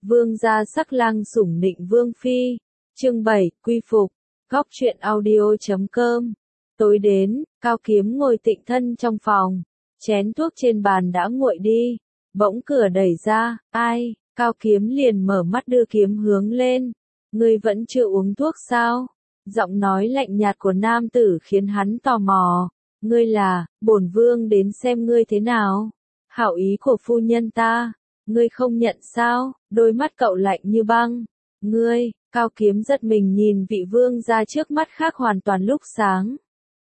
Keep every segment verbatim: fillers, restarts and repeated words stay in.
Vương gia sắc lang sủng nịnh vương phi. Chương bảy, quy phục. Góc truyện audio chấm com. Tối đến, Cao Kiếm ngồi tịnh thân trong phòng. Chén thuốc trên bàn đã nguội đi. Bỗng cửa đẩy ra, ai? Cao Kiếm liền mở mắt đưa kiếm hướng lên. Ngươi vẫn chưa uống thuốc sao? Giọng nói lạnh nhạt của nam tử khiến hắn tò mò. Ngươi là, bổn vương đến xem ngươi thế nào. Hảo ý của phu nhân ta. Ngươi không nhận sao? Đôi mắt cậu lạnh như băng. Ngươi, Cao Kiếm giật mình nhìn vị vương gia trước mắt khác hoàn toàn lúc sáng.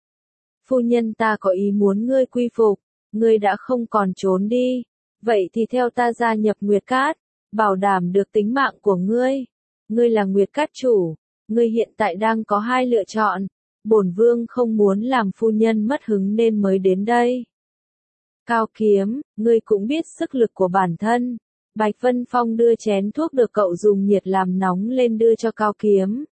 Phu nhân ta có ý muốn ngươi quy phục. Ngươi đã không còn trốn đi. Vậy thì theo ta gia nhập Nguyệt Cát. Bảo đảm được tính mạng của ngươi. Ngươi là Nguyệt Cát chủ. Ngươi hiện tại đang có hai lựa chọn. Bổn vương không muốn làm phu nhân mất hứng nên mới đến đây. Cao Kiếm, ngươi cũng biết sức lực của bản thân. Bạch Vân Phong đưa chén thuốc được cậu dùng nhiệt làm nóng lên đưa cho Cao Kiếm.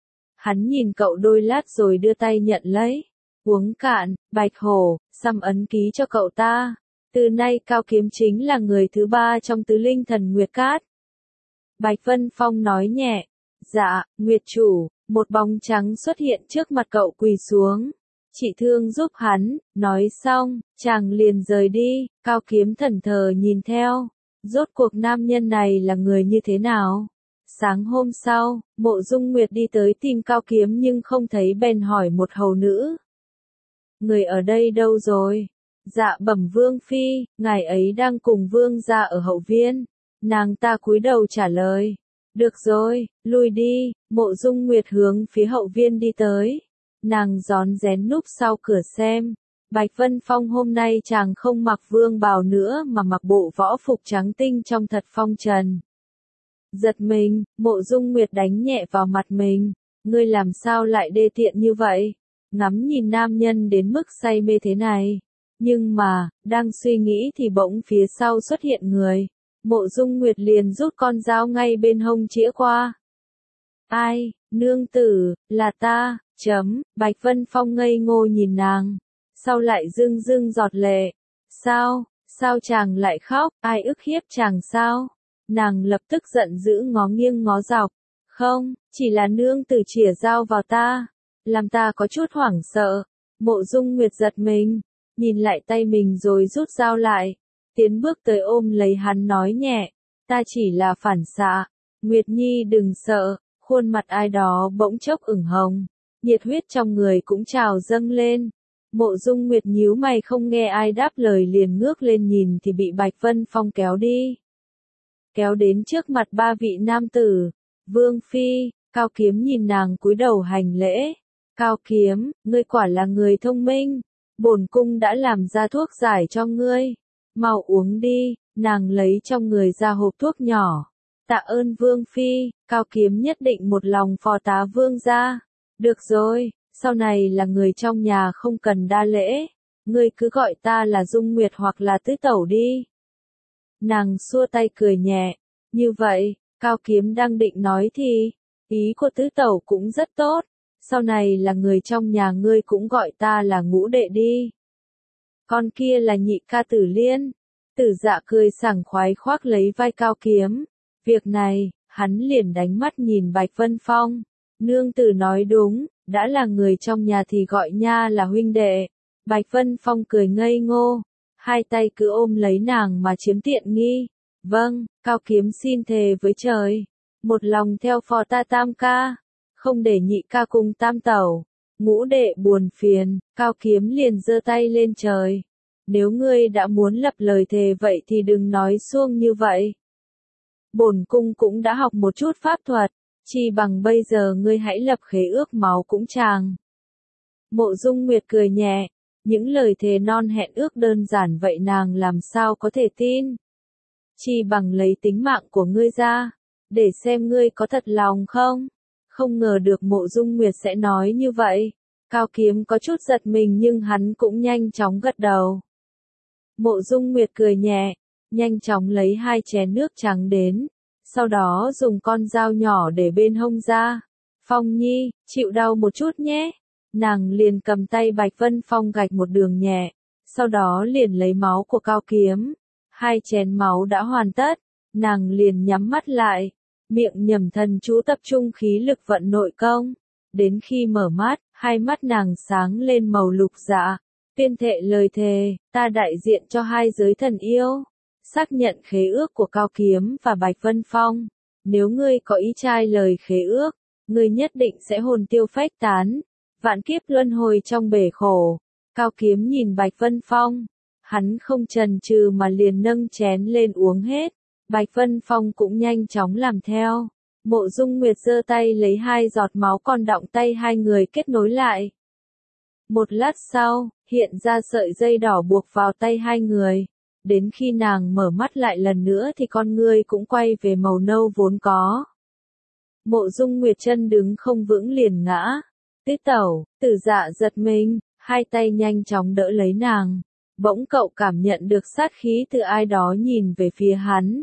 Hắn nhìn cậu đôi lát rồi đưa tay nhận lấy. Uống cạn, Bạch Hổ, xăm ấn ký cho cậu ta. Từ nay Cao Kiếm chính là người thứ ba trong tứ linh thần Nguyệt Cát. Bạch Vân Phong nói nhẹ. Dạ, Nguyệt chủ. Một bóng trắng xuất hiện trước mặt cậu quỳ xuống. Chị thương giúp hắn, nói xong, chàng liền rời đi. Cao Kiếm thẫn thờ nhìn theo. Rốt cuộc nam nhân này là người như thế nào? Sáng hôm sau, Mộ Dung Nguyệt đi tới tìm Cao Kiếm nhưng không thấy bèn hỏi một hầu nữ. Người ở đây đâu rồi? Dạ bẩm vương phi, ngài ấy đang cùng vương gia ở hậu viên. Nàng ta cúi đầu trả lời. Được rồi, lui đi. Mộ Dung Nguyệt hướng phía hậu viên đi tới. Nàng rón rén núp sau cửa xem. Bạch Vân Phong hôm nay chàng không mặc vương bào nữa mà mặc bộ võ phục trắng tinh trông thật phong trần. Giật mình, Mộ Dung Nguyệt đánh nhẹ vào mặt mình. Ngươi làm sao lại đê tiện như vậy? Ngắm nhìn nam nhân đến mức say mê thế này. Nhưng mà, đang suy nghĩ thì bỗng phía sau xuất hiện người. Mộ Dung Nguyệt liền rút con dao ngay bên hông chĩa qua. Ai, nương tử, là ta, chấm, Bạch Vân Phong ngây ngô nhìn nàng. Sau lại rưng rưng giọt lệ. Sao, sao chàng lại khóc, ai ức hiếp chàng sao? Nàng lập tức giận dữ ngó nghiêng ngó dọc. Không, chỉ là nương tử chĩa dao vào ta. Làm ta có chút hoảng sợ. Mộ Dung Nguyệt giật mình. Nhìn lại tay mình rồi rút dao lại. Tiến bước tới ôm lấy hắn nói nhẹ. Ta chỉ là phản xạ. Nguyệt Nhi đừng sợ. Khuôn mặt ai đó bỗng chốc ửng hồng. Nhiệt huyết trong người cũng trào dâng lên. Mộ Dung Nguyệt nhíu mày không nghe ai đáp lời liền ngước lên nhìn thì bị Bạch Vân Phong kéo đi. Kéo đến trước mặt ba vị nam tử. Vương phi, Cao Kiếm nhìn nàng cúi đầu hành lễ. Cao Kiếm, ngươi quả là người thông minh. Bổn cung đã làm ra thuốc giải cho ngươi. Mau uống đi, nàng lấy trong người ra hộp thuốc nhỏ. Tạ ơn Vương phi, Cao Kiếm nhất định một lòng phò tá vương gia. Được rồi, sau này là người trong nhà không cần đa lễ. Ngươi cứ gọi ta là Dung Nguyệt hoặc là Tứ Tẩu đi. Nàng xua tay cười nhẹ. Như vậy, Cao Kiếm đang định nói thì, ý của Tứ Tẩu cũng rất tốt. Sau này là người trong nhà ngươi cũng gọi ta là Ngũ đệ đi. Con kia là nhị ca Tử Liên. Tử Dạ cười sảng khoái khoác lấy vai Cao Kiếm. Việc này, hắn liền đánh mắt nhìn Bạch Vân Phong. Nương tử nói đúng, đã là người trong nhà thì gọi nha là huynh đệ. Bạch Vân Phong cười ngây ngô. Hai tay cứ ôm lấy nàng mà chiếm tiện nghi. Vâng, Cao Kiếm xin thề với trời. Một lòng theo phò ta tam ca. Không để nhị ca cùng tam tẩu. Ngũ đệ buồn phiền, Cao Kiếm liền giơ tay lên trời. Nếu ngươi đã muốn lập lời thề vậy thì đừng nói suông như vậy. Bổn cung cũng đã học một chút pháp thuật, chi bằng bây giờ ngươi hãy lập khế ước máu cũng chàng. Mộ Dung Nguyệt cười nhẹ, những lời thề non hẹn ước đơn giản vậy nàng làm sao có thể tin. Chi bằng lấy tính mạng của ngươi ra, để xem ngươi có thật lòng không. Không ngờ được Mộ Dung Nguyệt sẽ nói như vậy. Cao Kiếm có chút giật mình nhưng hắn cũng nhanh chóng gật đầu. Mộ Dung Nguyệt cười nhẹ, nhanh chóng lấy hai chén nước trắng đến, sau đó dùng con dao nhỏ để bên hông ra. Phong Nhi, chịu đau một chút nhé. Nàng liền cầm tay Bạch Vân Phong gạch một đường nhẹ, sau đó liền lấy máu của Cao Kiếm. Hai chén máu đã hoàn tất, nàng liền nhắm mắt lại, miệng nhẩm thần chú tập trung khí lực vận nội công. Đến khi mở mắt, hai mắt nàng sáng lên màu lục dạ, tuyên thệ lời thề, ta đại diện cho hai giới thần yêu, xác nhận khế ước của Cao Kiếm và Bạch Vân Phong. Nếu ngươi có ý trai lời khế ước, ngươi nhất định sẽ hồn tiêu phách tán, vạn kiếp luân hồi trong bể khổ. Cao Kiếm nhìn Bạch Vân Phong, hắn không chần chừ mà liền nâng chén lên uống hết. Bạch Vân Phong cũng nhanh chóng làm theo. Mộ Dung Nguyệt giơ tay lấy hai giọt máu còn đọng tay hai người kết nối lại. Một lát sau, hiện ra sợi dây đỏ buộc vào tay hai người. Đến khi nàng mở mắt lại lần nữa thì con ngươi cũng quay về màu nâu vốn có. Mộ Dung Nguyệt chân đứng không vững liền ngã. Tứ Tẩu, Tử Dạ giật mình, hai tay nhanh chóng đỡ lấy nàng. Bỗng cậu cảm nhận được sát khí từ ai đó nhìn về phía hắn.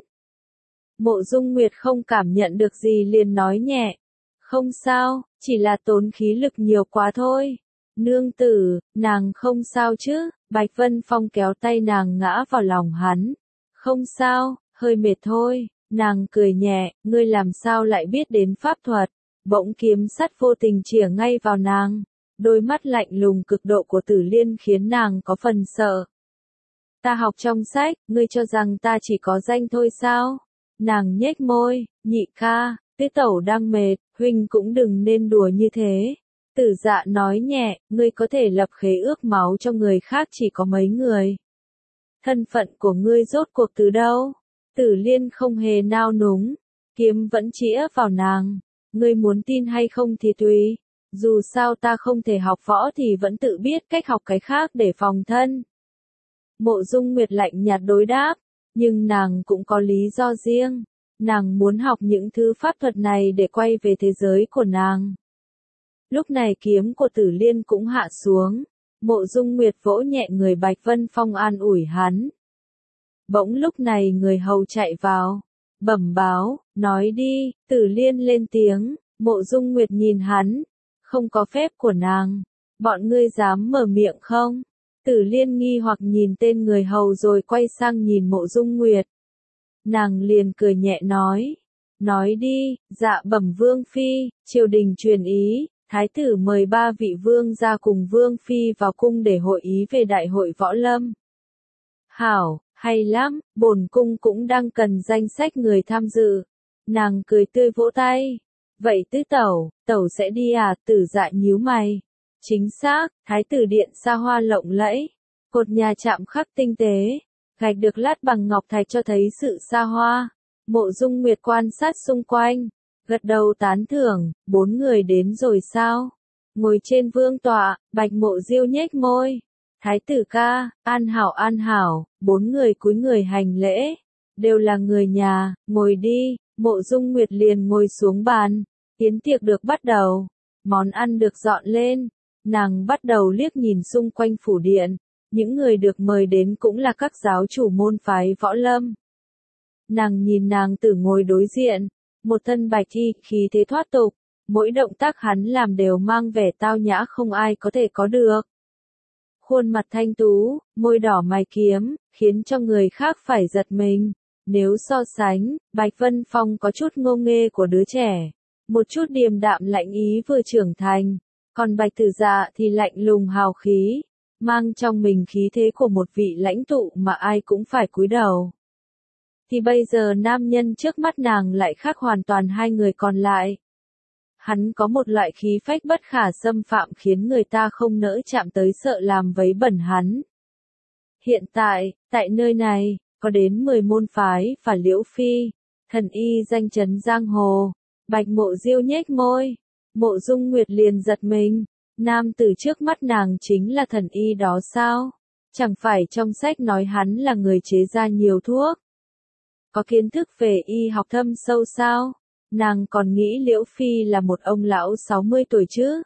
Mộ Dung Nguyệt không cảm nhận được gì liền nói nhẹ. Không sao, chỉ là tốn khí lực nhiều quá thôi. Nương tử, nàng không sao chứ? Bạch Vân Phong kéo tay nàng ngã vào lòng hắn. Không sao, hơi mệt thôi. Nàng cười nhẹ, ngươi làm sao lại biết đến pháp thuật? Bỗng kiếm sắt vô tình chĩa ngay vào nàng. Đôi mắt lạnh lùng cực độ của Tử Liên khiến nàng có phần sợ. Ta học trong sách, ngươi cho rằng ta chỉ có danh thôi sao? Nàng nhếch môi, nhị ca, Tứ Tẩu đang mệt, huynh cũng đừng nên đùa như thế. Tử Dạ nói nhẹ, ngươi có thể lập khế ước máu cho người khác chỉ có mấy người. Thân phận của ngươi rốt cuộc từ đâu? Tử Liên không hề nao núng, kiếm vẫn chĩa vào nàng. Ngươi muốn tin hay không thì tùy, dù sao ta không thể học võ thì vẫn tự biết cách học cái khác để phòng thân. Mộ Dung Nguyệt lạnh nhạt đối đáp, nhưng nàng cũng có lý do riêng. Nàng muốn học những thứ pháp thuật này để quay về thế giới của nàng. Lúc này kiếm của Tử Liên cũng hạ xuống. Mộ Dung Nguyệt vỗ nhẹ người Bạch Vân Phong an ủi hắn. Bỗng lúc này người hầu chạy vào, bẩm báo, nói đi. Tử Liên lên tiếng. Mộ Dung Nguyệt nhìn hắn, không có phép của nàng, bọn ngươi dám mở miệng không? Tử Liên nghi hoặc nhìn tên người hầu rồi quay sang nhìn Mộ Dung Nguyệt. Nàng liền cười nhẹ nói, nói đi. Dạ bẩm vương phi, triều đình truyền ý, thái tử mời ba vị vương ra cùng vương phi vào cung để hội ý về đại hội võ lâm. Hảo, hay lắm, bổn cung cũng đang cần danh sách người tham dự. Nàng cười tươi vỗ tay. Vậy Tứ Tẩu, Tẩu sẽ đi à? Tử Dạ nhíu mày. Chính xác, thái tử điện xa hoa lộng lẫy, cột nhà chạm khắc tinh tế, gạch được lát bằng ngọc thạch cho thấy sự xa hoa. Mộ Dung Nguyệt quan sát xung quanh, gật đầu tán thưởng. Bốn người đến rồi sao? Ngồi trên vương tọa, Bạch Mộ Diêu nhếch môi. Thái tử ca, an hảo an hảo. Bốn người cúi người hành lễ, đều là người nhà, ngồi đi. Mộ Dung Nguyệt liền ngồi xuống bàn. Yến tiệc được bắt đầu, món ăn được dọn lên. Nàng bắt đầu liếc nhìn xung quanh phủ điện, những người được mời đến cũng là các giáo chủ môn phái võ lâm. Nàng nhìn nàng tử ngồi đối diện, một thân bạch y, khí thế thoát tục, mỗi động tác hắn làm đều mang vẻ tao nhã không ai có thể có được. Khuôn mặt thanh tú, môi đỏ mày kiếm, khiến cho người khác phải giật mình. Nếu so sánh, Bạch Vân Phong có chút ngô nghê của đứa trẻ, một chút điềm đạm lạnh ý vừa trưởng thành, còn Bạch Tử Dạ thì lạnh lùng hào khí, mang trong mình khí thế của một vị lãnh tụ mà ai cũng phải cúi đầu. Thì bây giờ nam nhân trước mắt nàng lại khác hoàn toàn hai người còn lại. Hắn có một loại khí phách bất khả xâm phạm khiến người ta không nỡ chạm tới sợ làm vấy bẩn hắn. Hiện tại, tại nơi này, có đến mười môn phái và Liễu Phi, thần y danh chấn giang hồ. Bạch Mộ Diêu nhếch môi. Mộ Dung Nguyệt liền giật mình. Nam tử trước mắt nàng chính là thần y đó sao? Chẳng phải trong sách nói hắn là người chế ra nhiều thuốc? Có kiến thức về y học thâm sâu sao? Nàng còn nghĩ Liễu Phi là một ông lão sáu mươi tuổi chứ?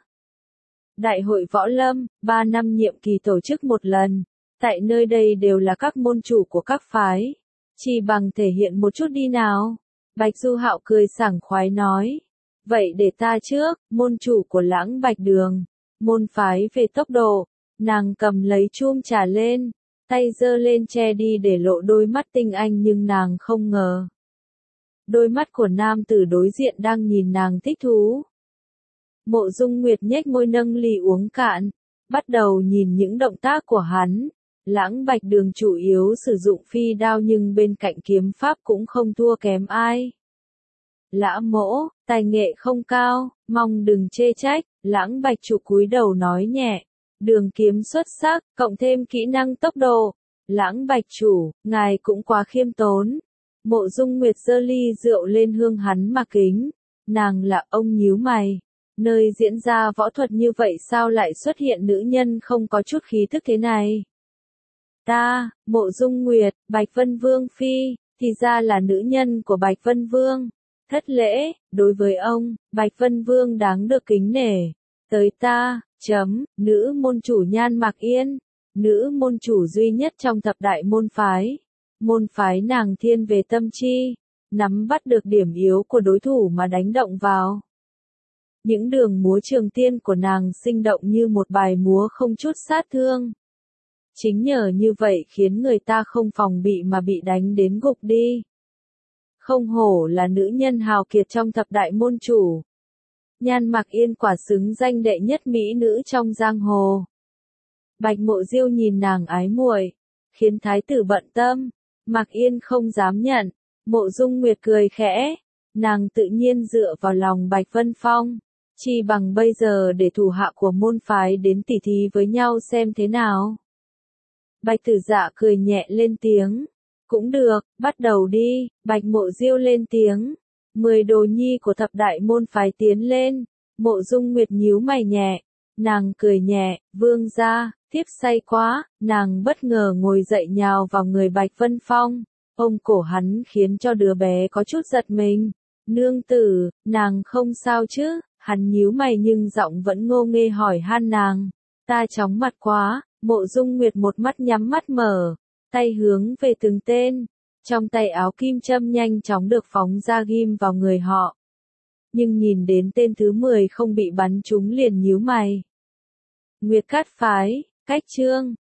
Đại hội võ lâm, ba năm nhiệm kỳ tổ chức một lần. Tại nơi đây đều là các môn chủ của các phái. Chỉ bằng thể hiện một chút đi nào. Bạch Du Hạo cười sảng khoái nói. Vậy để ta trước, môn chủ của Lãng Bạch Đường. Môn phái về tốc độ. Nàng cầm lấy chum trà lên. Tay giơ lên che đi để lộ đôi mắt tinh anh nhưng nàng không ngờ. Đôi mắt của nam tử đối diện đang nhìn nàng thích thú. Mộ Dung Nguyệt nhếch môi nâng ly uống cạn, bắt đầu nhìn những động tác của hắn. Lãng Bạch Đường chủ yếu sử dụng phi đao nhưng bên cạnh kiếm pháp cũng không thua kém ai. Lã mỗ, tài nghệ không cao, mong đừng chê trách, Lãng Bạch chủ cúi đầu nói nhẹ. Đường kiếm xuất sắc, cộng thêm kỹ năng tốc độ. Lãng Bạch chủ, ngài cũng quá khiêm tốn. Mộ Dung Nguyệt giơ ly rượu lên hương hắn mà kính. Nàng là ông nhíu mày. Nơi diễn ra võ thuật như vậy sao lại xuất hiện nữ nhân không có chút khí thức thế này? Ta, Mộ Dung Nguyệt, Bạch Vân Vương phi, thì ra là nữ nhân của Bạch Vân Vương. Thất lễ, đối với ông, Bạch Vân Vương đáng được kính nể. Tới ta, chấm, nữ môn chủ Nhan Mạc Yên, nữ môn chủ duy nhất trong thập đại môn phái. Môn phái nàng thiên về tâm chi, nắm bắt được điểm yếu của đối thủ mà đánh động vào. Những đường múa trường tiên của nàng sinh động như một bài múa không chút sát thương. Chính nhờ như vậy khiến người ta không phòng bị mà bị đánh đến gục đi. Không hổ là nữ nhân hào kiệt trong thập đại môn chủ. Nhan Mạc Yên quả xứng danh đệ nhất mỹ nữ trong giang hồ. Bạch Mộ Diêu nhìn nàng ái muội, khiến thái tử bận tâm. Mạc Yên không dám nhận. Mộ Dung Nguyệt cười khẽ, nàng tự nhiên dựa vào lòng Bạch Vân Phong, chi bằng bây giờ để thủ hạ của môn phái đến tỉ thí với nhau xem thế nào. Bạch Tử Dạ cười nhẹ lên tiếng, cũng được, bắt đầu đi. Bạch Mộ Diêu lên tiếng, mười đồ nhi của thập đại môn phái tiến lên. Mộ Dung Nguyệt nhíu mày nhẹ, nàng cười nhẹ, vương gia, thiếp say quá. Nàng bất ngờ ngồi dậy nhào vào người Bạch Vân Phong, ôm cổ hắn khiến cho đứa bé có chút giật mình. Nương tử, nàng không sao chứ? Hắn nhíu mày nhưng giọng vẫn ngô nghê hỏi han nàng. Ta chóng mặt quá. Mộ Dung Nguyệt một mắt nhắm mắt mở, tay hướng về từng tên. Trong tay áo kim châm nhanh chóng được phóng ra ghim vào người họ. Nhưng nhìn đến tên thứ mười không bị bắn trúng liền nhíu mày. Nguyệt Cát phái, cách chương.